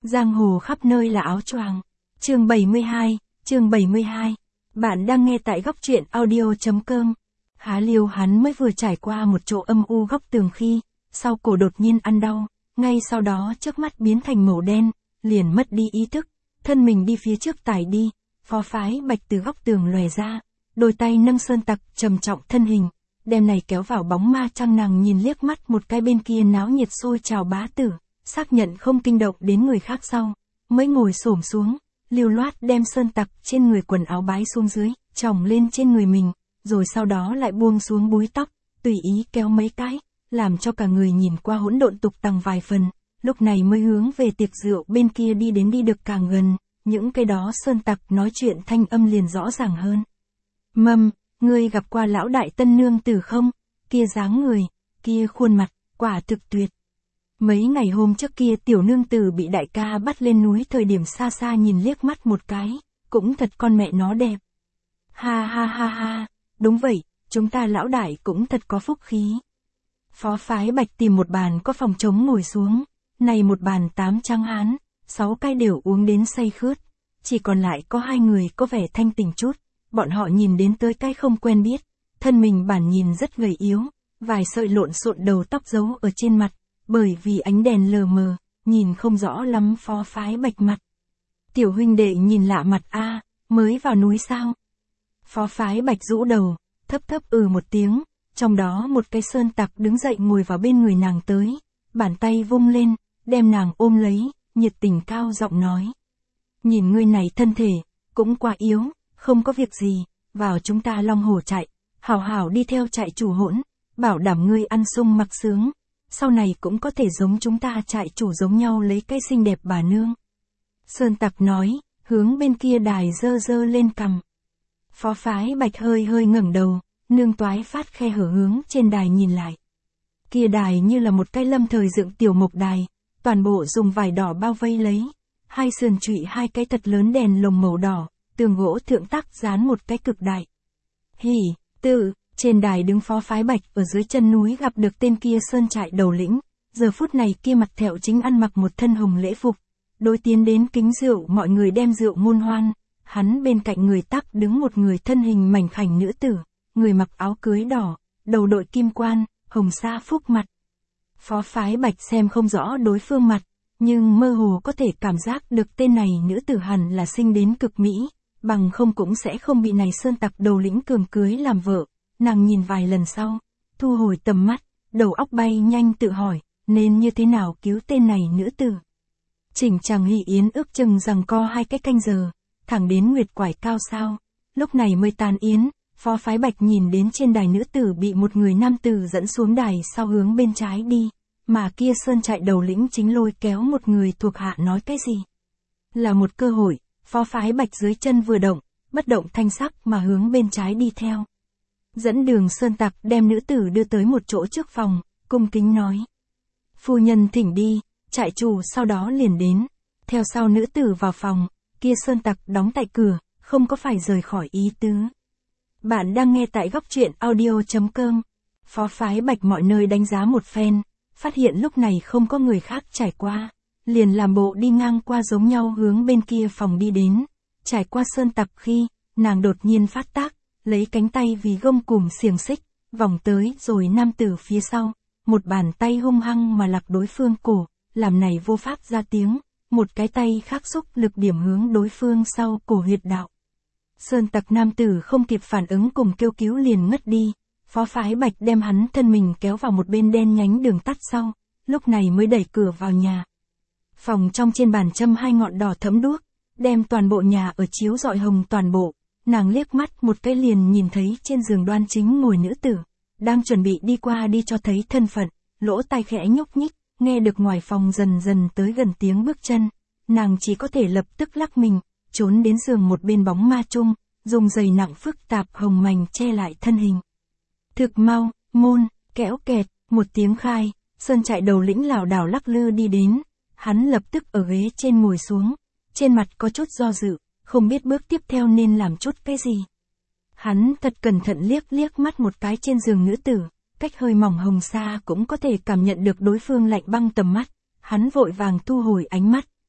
Giang hồ khắp nơi là áo choàng. Chương 72. Bạn đang nghe tại góc truyện audio.com. Há liêu hắn mới vừa trải qua một chỗ âm u góc tường khi, sau cổ đột nhiên ăn đau, ngay sau đó trước mắt biến thành màu đen, liền mất đi ý thức, thân mình đi phía trước tải đi, Phó Phái Bạch từ góc tường lòe ra, đôi tay nâng sơn tặc trầm trọng thân hình, đem này kéo vào bóng ma trăng. Nàng nhìn liếc mắt một cái bên kia náo nhiệt sôi trào bá tử, xác nhận không kinh động đến người khác sau, mới ngồi xổm xuống, lưu loát đem sơn tặc trên người quần áo bái xuống dưới, chồng lên trên người mình, rồi sau đó lại buông xuống búi tóc, tùy ý kéo mấy cái, làm cho cả người nhìn qua hỗn độn tục tằng vài phần, lúc này mới hướng về tiệc rượu bên kia đi đến. Đi được càng gần, những cái đó sơn tặc nói chuyện thanh âm liền rõ ràng hơn. Mâm, ngươi gặp qua lão đại tân nương tử không? Kia dáng người, kia khuôn mặt, quả thực tuyệt. Mấy ngày hôm trước kia tiểu nương tử bị đại ca bắt lên núi thời điểm xa xa nhìn liếc mắt một cái, cũng thật con mẹ nó đẹp. Ha ha ha ha, đúng vậy, chúng ta lão đại cũng thật có phúc khí. Phó Phái Bạch tìm một bàn có phòng trống ngồi xuống, này một bàn 8 tráng hán, 6 cái đều uống đến say khướt, chỉ còn lại có 2 người có vẻ thanh tỉnh chút, bọn họ nhìn đến tới cái không quen biết, thân mình bản nhìn rất gầy yếu, vài sợi lộn xộn đầu tóc giấu ở trên mặt, bởi vì ánh đèn lờ mờ, nhìn không rõ lắm Phó Phái Bạch mặt. Tiểu huynh đệ nhìn lạ mặt a, mới vào núi sao? Phó Phái Bạch rũ đầu, thấp một tiếng, trong đó một cái sơn tặc đứng dậy ngồi vào bên người nàng tới, bàn tay vung lên, đem nàng ôm lấy, nhiệt tình cao giọng nói. Nhìn ngươi này thân thể, cũng quá yếu, không có việc gì, vào chúng ta Long Hổ trại, hảo hảo đi theo trại chủ hỗn, bảo đảm ngươi ăn sung mặc sướng, sau này cũng có thể giống chúng ta trại chủ giống nhau lấy cái xinh đẹp bà nương. Sơn tặc nói, hướng bên kia đài dơ lên cằm. Phó Phái Bạch hơi ngẩng đầu, nương toái phát khe hở hướng trên đài nhìn lại. Kia đài như là một cái lâm thời dựng tiểu mộc đài, toàn bộ dùng vải đỏ bao vây lấy, hai sườn trụy 2 cái thật lớn đèn lồng màu đỏ, tường gỗ thượng tác dán một cái cực đại. Hỉ, trên đài đứng Phó Phái Bạch ở dưới chân núi gặp được tên kia sơn trại đầu lĩnh, giờ phút này kia mặt thẹo chính ăn mặc một thân hồng lễ phục, đối tiến đến kính rượu mọi người đem rượu ngôn hoan, hắn bên cạnh người tắc đứng một người thân hình mảnh khảnh nữ tử, người mặc áo cưới đỏ, đầu đội kim quan, hồng sa phúc mặt. Phó Phái Bạch xem không rõ đối phương mặt, nhưng mơ hồ có thể cảm giác được tên này nữ tử hẳn là sinh đến cực mỹ, bằng không cũng sẽ không bị này sơn tặc đầu lĩnh cường cưới làm vợ. Nàng nhìn vài lần sau, thu hồi tầm mắt, đầu óc bay nhanh tự hỏi, nên như thế nào cứu tên này nữ tử. Chỉnh chàng hỷ yến ước chừng rằng co 2 cái canh giờ, thẳng đến nguyệt quải cao sao, lúc này mới tàn yến. Phó Phái Bạch nhìn đến trên đài nữ tử bị một người nam tử dẫn xuống đài sau hướng bên trái đi, mà kia sơn trại đầu lĩnh chính lôi kéo một người thuộc hạ nói cái gì. Là một cơ hội, Phó Phái Bạch dưới chân vừa động, bất động thanh sắc mà hướng bên trái đi theo. Dẫn đường sơn tặc đem nữ tử đưa tới một chỗ trước phòng, cung kính nói. Phu nhân thỉnh đi, trại chủ sau đó liền đến. Theo sau nữ tử vào phòng, kia sơn tặc đóng tại cửa, không có phải rời khỏi ý tứ. Bạn đang nghe tại góc truyện audio.com. Phó Phái Bạch mọi nơi đánh giá một phen, phát hiện lúc này không có người khác trải qua, liền làm bộ đi ngang qua giống nhau hướng bên kia phòng đi đến. Trải qua sơn tặc khi, nàng đột nhiên phát tác, lấy cánh tay vì gông cùm xiềng xích, vòng tới rồi nam tử phía sau, một bàn tay hung hăng mà lặc đối phương cổ, làm này vô pháp ra tiếng, một cái tay khác xúc lực điểm hướng đối phương sau cổ huyệt đạo. Sơn tặc nam tử không kịp phản ứng cùng kêu cứu liền ngất đi, Phó Phái Bạch đem hắn thân mình kéo vào một bên đen nhánh đường tắt sau, lúc này mới đẩy cửa vào nhà. Phòng trong trên bàn châm 2 ngọn đỏ thẫm đuốc, đem toàn bộ nhà ở chiếu rọi hồng toàn bộ, nàng liếc mắt một cái liền nhìn thấy trên giường đoan chính ngồi nữ tử, đang chuẩn bị đi qua đi cho thấy thân phận, lỗ tai khẽ nhúc nhích, nghe được ngoài phòng dần tới gần tiếng bước chân, nàng chỉ có thể lập tức lắc mình, trốn đến giường một bên bóng ma chung, dùng giày nặng phức tạp hồng mành che lại thân hình. Thực mau, môn, kéo kẹt, một tiếng khai, sơn trại đầu lĩnh lảo đảo lắc lư đi đến, hắn lập tức ở ghế trên ngồi xuống, trên mặt có chút do dự, không biết bước tiếp theo nên làm chút cái gì. Hắn thật cẩn thận liếc mắt một cái trên giường nữ tử, cách hơi mỏng hồng sa cũng có thể cảm nhận được đối phương lạnh băng tầm mắt, hắn vội vàng thu hồi ánh mắt,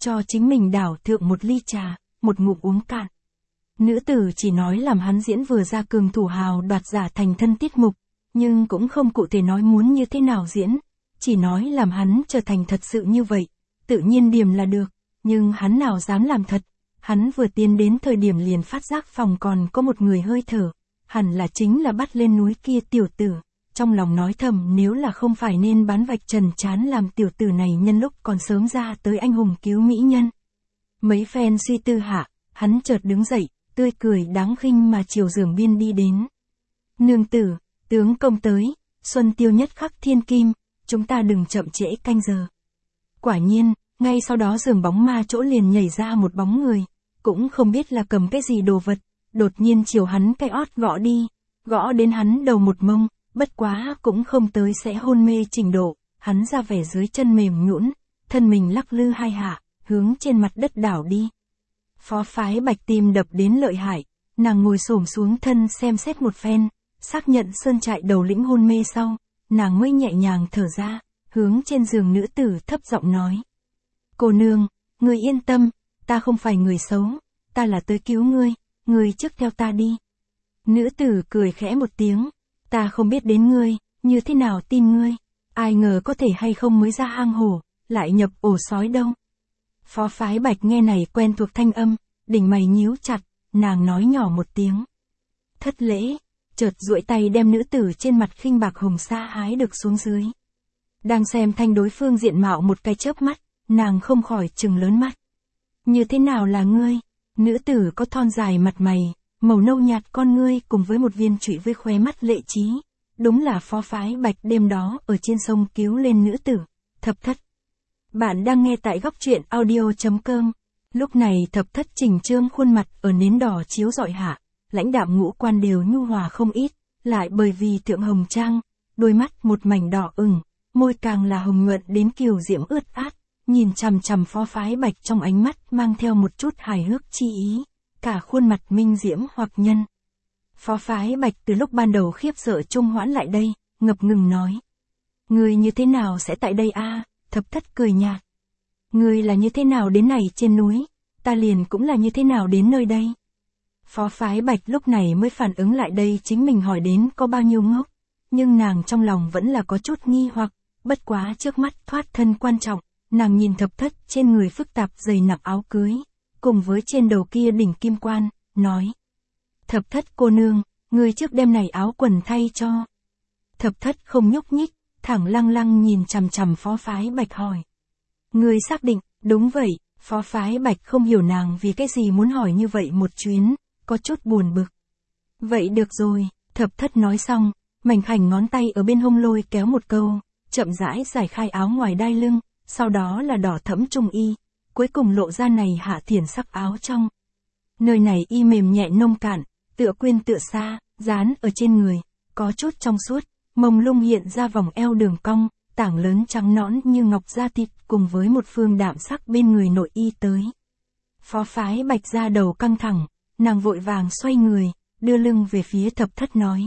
cho chính mình đảo thượng một ly trà, một ngụm uống cạn. Nữ tử chỉ nói làm hắn diễn vừa ra cường thủ hào đoạt giả thành thân tiết mục, nhưng cũng không cụ thể nói muốn như thế nào diễn, chỉ nói làm hắn trở thành thật sự như vậy, tự nhiên điểm là được, nhưng hắn nào dám làm thật, hắn vừa tiến đến thời điểm liền phát giác phòng còn có một người hơi thở, hẳn là chính là bắt lên núi kia tiểu tử, trong lòng nói thầm nếu là không phải nên bán vạch trần chán làm tiểu tử này nhân lúc còn sớm ra tới anh hùng cứu mỹ nhân. Mấy phen suy tư hạ, hắn chợt đứng dậy, tươi cười đáng khinh mà chiều giường biên đi đến. Nương tử, tướng công tới, xuân tiêu nhất khắc thiên kim, chúng ta đừng chậm trễ canh giờ. Quả nhiên, ngay sau đó giường bóng ma chỗ liền nhảy ra một bóng người, cũng không biết là cầm cái gì đồ vật, đột nhiên chiều hắn cái ót gõ đi, gõ đến hắn đầu một mông, bất quá cũng không tới sẽ hôn mê trình độ, hắn ra vẻ dưới chân mềm nhũn, thân mình lắc lư hai hạ, hướng trên mặt đất đảo đi. Phó Phái Bạch tim đập đến lợi hại, nàng ngồi xổm xuống thân xem xét một phen, xác nhận Sơn Trại đầu lĩnh hôn mê sau, nàng mới nhẹ nhàng thở ra, hướng trên giường nữ tử thấp giọng nói. Cô nương, người yên tâm, ta không phải người xấu, ta là tới cứu ngươi, ngươi trước theo ta đi. Nữ tử cười khẽ một tiếng, ta không biết đến ngươi, như thế nào tin ngươi, ai ngờ có thể hay không mới ra hang hổ, lại nhập ổ sói đâu. Phó Phái Bạch nghe này quen thuộc thanh âm, đỉnh mày nhíu chặt, nàng nói nhỏ một tiếng. Thất lễ, chợt duỗi tay đem nữ tử trên mặt khinh bạc hồng sa hái được xuống dưới. Đang xem thanh đối phương diện mạo một cái chớp mắt, nàng không khỏi trừng lớn mắt. Như thế nào là ngươi? Nữ tử có thon dài mặt mày, màu nâu nhạt con ngươi cùng với một viên trụy với khóe mắt lệ trí. Đúng là Phó Phái Bạch đêm đó ở trên sông cứu lên nữ tử, Thập Thất. Bạn đang nghe tại góc truyện audio.com. Lúc này Thập Thất chỉnh trương khuôn mặt ở nến đỏ chiếu rọi hạ, lãnh đạm ngũ quan đều nhu hòa không ít, lại bởi vì thượng hồng trang, đôi mắt một mảnh đỏ ửng, môi càng là hồng nhuận đến kiều diễm ướt át, nhìn chằm chằm Phó Phái Bạch trong ánh mắt mang theo một chút hài hước chi ý, cả khuôn mặt minh diễm hoặc nhân. Phó Phái Bạch từ lúc ban đầu khiếp sợ trung hoãn lại đây, ngập ngừng nói. Người như thế nào sẽ tại đây a? Thập Thất cười nhạt. Người là như thế nào đến này trên núi, ta liền cũng là như thế nào đến nơi đây. Phó Phái Bạch lúc này mới phản ứng lại đây chính mình hỏi đến có bao nhiêu ngốc, nhưng nàng trong lòng vẫn là có chút nghi hoặc, bất quá trước mắt thoát thân quan trọng, nàng nhìn Thập Thất trên người phức tạp dày nặng áo cưới, cùng với trên đầu kia đỉnh kim quan, nói. Thập Thất cô nương, người trước đem này áo quần thay cho. Thập Thất không nhúc nhích, thẳng lăng lăng nhìn chằm chằm Phó Phái Bạch hỏi. Người xác định, đúng vậy, Phó Phái Bạch không hiểu nàng vì cái gì muốn hỏi như vậy một chuyến, có chút buồn bực. Vậy được rồi, Thập Thất nói xong, mảnh khảnh ngón tay ở bên hông lôi kéo một câu, chậm rãi giải khai áo ngoài đai lưng, sau đó là đỏ thẫm trung y, cuối cùng lộ ra này hạ thiển sắc áo trong. Nơi này y mềm nhẹ nông cạn, tựa quyên tựa xa, dán ở trên người, có chút trong suốt, mông lung hiện ra vòng eo đường cong, tảng lớn trắng nõn như ngọc da thịt cùng với một phương đạm sắc bên người nội y tới. Phó Phái Bạch ra đầu căng thẳng, nàng vội vàng xoay người, đưa lưng về phía Thập Thất nói.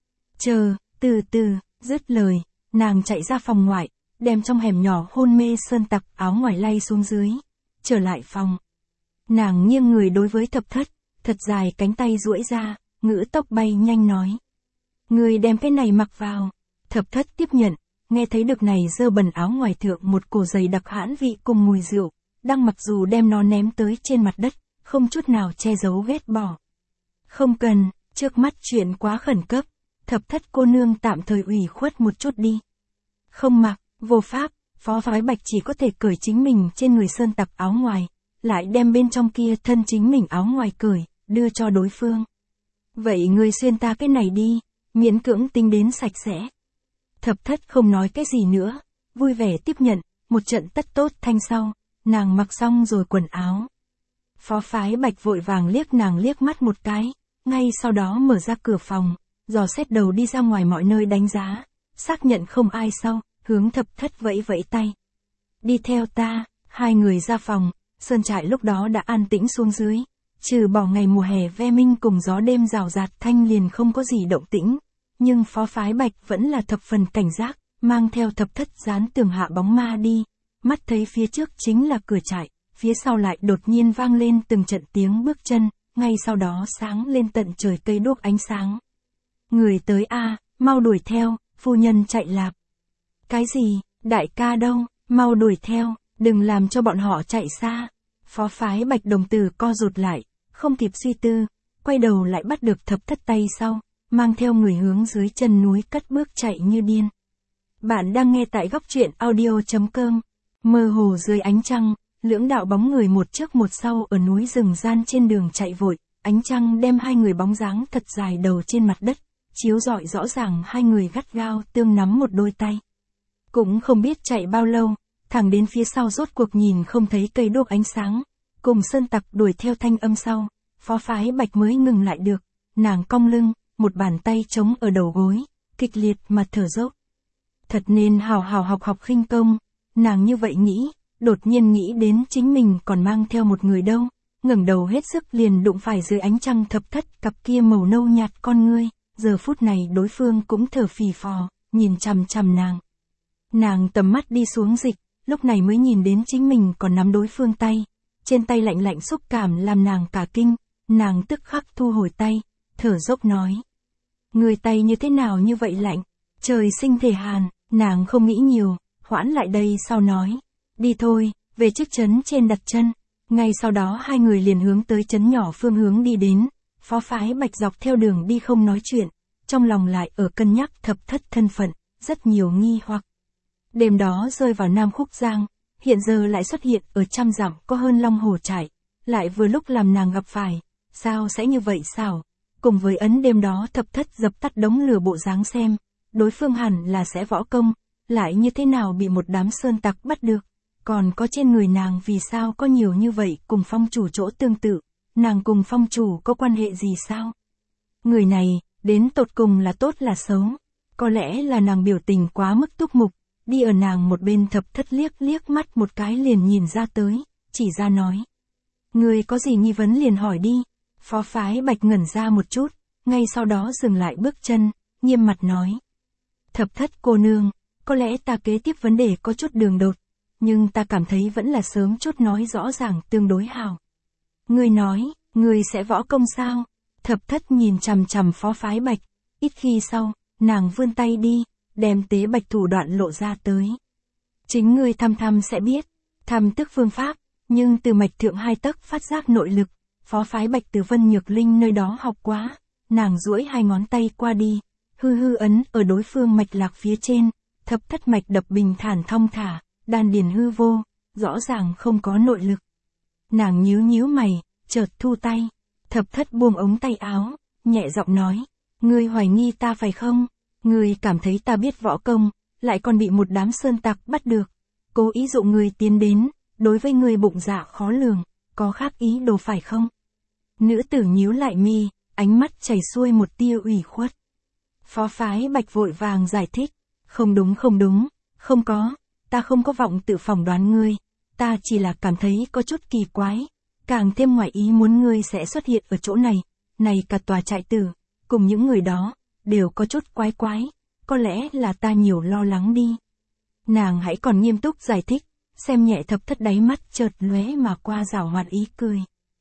Chờ, từ từ, dứt lời, nàng chạy ra phòng ngoại, đem trong hẻm nhỏ hôn mê sơn tặc áo ngoài lay xuống dưới, trở lại phòng. Nàng nghiêng người đối với Thập Thất, thật dài cánh tay duỗi ra, ngữ tốc bay nhanh nói. Người đem cái này mặc vào. Thập Thất tiếp nhận, nghe thấy được này dơ bẩn áo ngoài thượng một cổ giày đặc hãn vị cùng mùi rượu, đang mặc dù đem nó ném tới trên mặt đất, không chút nào che giấu ghét bỏ. Không cần, trước mắt chuyện quá khẩn cấp, Thập Thất cô nương tạm thời ủy khuất một chút đi. Không mặc, vô pháp, Phó Phái Bạch chỉ có thể cởi chính mình trên người sơn tặc áo ngoài, lại đem bên trong kia thân chính mình áo ngoài cởi, đưa cho đối phương. Vậy người xuyên ta cái này đi, miễn cưỡng tính đến sạch sẽ. Thập Thất không nói cái gì nữa, vui vẻ tiếp nhận, một trận tất tốt thanh sau, nàng mặc xong rồi quần áo. Phó Phái Bạch vội vàng liếc nàng liếc mắt một cái, ngay sau đó mở ra cửa phòng, dò xét đầu đi ra ngoài mọi nơi đánh giá, xác nhận không ai sau, hướng Thập Thất vẫy vẫy tay. Đi theo ta, hai người ra phòng, sơn trại lúc đó đã an tĩnh xuống dưới, trừ bỏ ngày mùa hè ve minh cùng gió đêm rào rạt thanh liền không có gì động tĩnh, nhưng Phó Phái Bạch vẫn là thập phần cảnh giác, mang theo Thập Thất dán tường hạ bóng ma đi, mắt thấy phía trước chính là cửa trại, phía sau lại đột nhiên vang lên từng trận tiếng bước chân, ngay sau đó sáng lên tận trời cây đuốc ánh sáng. Người tới a, mau đuổi theo, phu nhân chạy lạc. Cái gì, đại ca đâu, mau đuổi theo, đừng làm cho bọn họ chạy xa. Phó phái Bạch đồng tử co rụt lại, không kịp suy tư, quay đầu lại bắt được Thập Thất tay sau, mang theo người hướng dưới chân núi cất bước chạy như điên. Bạn đang nghe tại góc truyện audio.com. Mơ hồ dưới ánh trăng, lưỡng đạo bóng người một trước một sau ở núi rừng gian trên đường chạy vội, ánh trăng đem hai người bóng dáng thật dài đầu trên mặt đất, chiếu rọi rõ ràng hai người gắt gao tương nắm một đôi tay. Cũng không biết chạy bao lâu, thẳng đến phía sau rốt cuộc nhìn không thấy cây đuốc ánh sáng, cùng sơn tặc đuổi theo thanh âm sau, phó phái Bạch mới ngừng lại được, nàng cong lưng, một bàn tay chống ở đầu gối, kịch liệt mà thở dốc. Thật nên hào hào học khinh công, nàng như vậy nghĩ, đột nhiên nghĩ đến chính mình còn mang theo một người đâu, ngẩng đầu hết sức liền đụng phải dưới ánh trăng Thập Thất cặp kia màu nâu nhạt con ngươi, giờ phút này đối phương cũng thở phì phò, nhìn chằm chằm nàng. Nàng tầm mắt đi xuống dịch, lúc này mới nhìn đến chính mình còn nắm đối phương tay, trên tay lạnh lạnh xúc cảm làm nàng cả kinh, nàng tức khắc thu hồi tay, thở dốc nói. Người tay như thế nào như vậy lạnh, trời sinh thể hàn, nàng không nghĩ nhiều, hoãn lại đây sau nói. Đi thôi, về trước trấn trên đặt chân. Ngay sau đó hai người liền hướng tới trấn nhỏ phương hướng đi đến, phó phái Bạch dọc theo đường đi không nói chuyện, trong lòng lại ở cân nhắc Thập Thất thân phận, rất nhiều nghi hoặc. Đêm đó rơi vào Nam Khúc Giang, hiện giờ lại xuất hiện ở trăm dặm có hơn Long Hồ trải, lại vừa lúc làm nàng gặp phải, sao sẽ như vậy sao? Cùng với ấn đêm đó Thập Thất dập tắt đống lửa bộ dáng xem, đối phương hẳn là sẽ võ công, lại như thế nào bị một đám sơn tặc bắt được, còn có trên người nàng vì sao có nhiều như vậy cùng phong chủ chỗ tương tự, nàng cùng phong chủ có quan hệ gì sao? Người này, đến tột cùng là tốt là xấu, có lẽ là nàng biểu tình quá mức túc mục, đi ở nàng một bên Thập Thất liếc mắt một cái liền nhìn ra tới, chỉ ra nói. Người có gì nghi vấn liền hỏi đi, phó phái Bạch ngẩn ra một chút, ngay sau đó dừng lại bước chân, nghiêm mặt nói. Thập Thất cô nương, có lẽ ta kế tiếp vấn đề có chút đường đột, nhưng ta cảm thấy vẫn là sớm chút nói rõ ràng tương đối hào. Ngươi nói, ngươi sẽ võ công sao? Thập Thất nhìn chằm chằm phó phái Bạch, ít khi sau, nàng vươn tay đi, đem tế bạch thủ đoạn lộ ra tới. Chính ngươi thăm sẽ biết, thăm tức phương pháp, nhưng từ mạch thượng hai tấc phát giác nội lực, phó phái Bạch từ Vân Nhược Linh nơi đó học quá, nàng duỗi hai ngón tay qua đi, hư ấn ở đối phương mạch lạc phía trên, Thập Thất mạch đập bình thản thong thả, đan điền hư vô, rõ ràng không có nội lực. Nàng nhíu mày, chợt thu tay, Thập Thất buông ống tay áo, nhẹ giọng nói, ngươi hoài nghi ta phải không? Ngươi cảm thấy ta biết võ công, lại còn bị một đám sơn tặc bắt được, cố ý dụ ngươi tiến đến, đối với ngươi bụng dạ khó lường, có khác ý đồ phải không? Nữ tử nhíu lại mi, ánh mắt chảy xuôi một tia ủy khuất. Phó phái Bạch vội vàng giải thích, không đúng, không có, ta không có vọng tự phỏng đoán ngươi, ta chỉ là cảm thấy có chút kỳ quái, càng thêm ngoài ý muốn ngươi sẽ xuất hiện ở chỗ này cả tòa trại tử, cùng những người đó, đều có chút quái, có lẽ là ta nhiều lo lắng đi. Nàng hãy còn nghiêm túc giải thích, xem nhẹ Thập Thất đáy mắt chợt lóe mà qua giảo hoạt ý cười.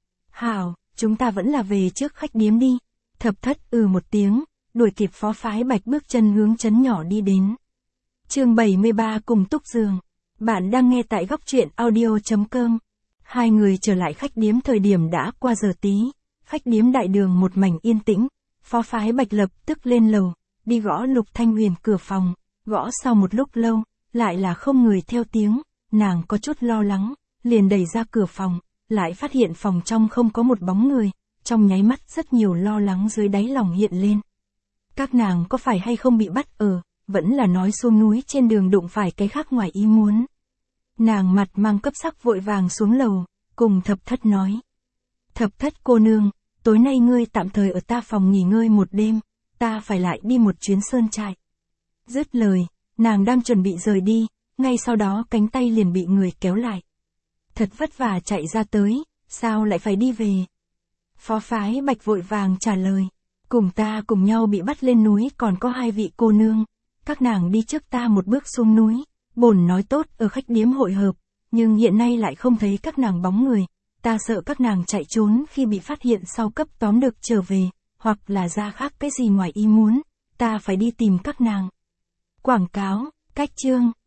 Hảo, chúng ta vẫn là về trước khách điếm đi. Thập Thất một tiếng, đuổi kịp phó phái Bạch bước chân hướng trấn nhỏ đi đến. Chương 73 cùng túc giường. Bạn đang nghe tại góc truyện audio.com. Hai người trở lại khách điếm thời điểm đã qua giờ tí, khách điếm đại đường một mảnh yên tĩnh, phó phái Bạch lập tức lên lầu, đi gõ Lục Thanh Huyền cửa phòng, gõ sau một lúc lâu, lại là không người theo tiếng, nàng có chút lo lắng, liền đẩy ra cửa phòng, lại phát hiện phòng trong không có một bóng người, trong nháy mắt rất nhiều lo lắng dưới đáy lòng hiện lên. Các nàng có phải hay không bị bắt vẫn là nói xuống núi trên đường đụng phải cái khác ngoài ý muốn. Nàng mặt mang cấp sắc vội vàng xuống lầu, cùng Thập Thất nói. Thập Thất cô nương, tối nay ngươi tạm thời ở ta phòng nghỉ ngơi một đêm, ta phải lại đi một chuyến sơn trại. Dứt lời, nàng đang chuẩn bị rời đi, ngay sau đó cánh tay liền bị người kéo lại. Thật vất vả chạy ra tới, sao lại phải đi về? Phó phái Bạch vội vàng trả lời, cùng ta cùng nhau bị bắt lên núi còn có hai vị cô nương, các nàng đi trước ta một bước xuống núi, bổn nói tốt ở khách điếm hội hợp, nhưng hiện nay lại không thấy các nàng bóng người. Ta sợ các nàng chạy trốn khi bị phát hiện sau cấp tóm được trở về, hoặc là ra khác cái gì ngoài ý muốn. Ta phải đi tìm các nàng. Quảng cáo, cách chương.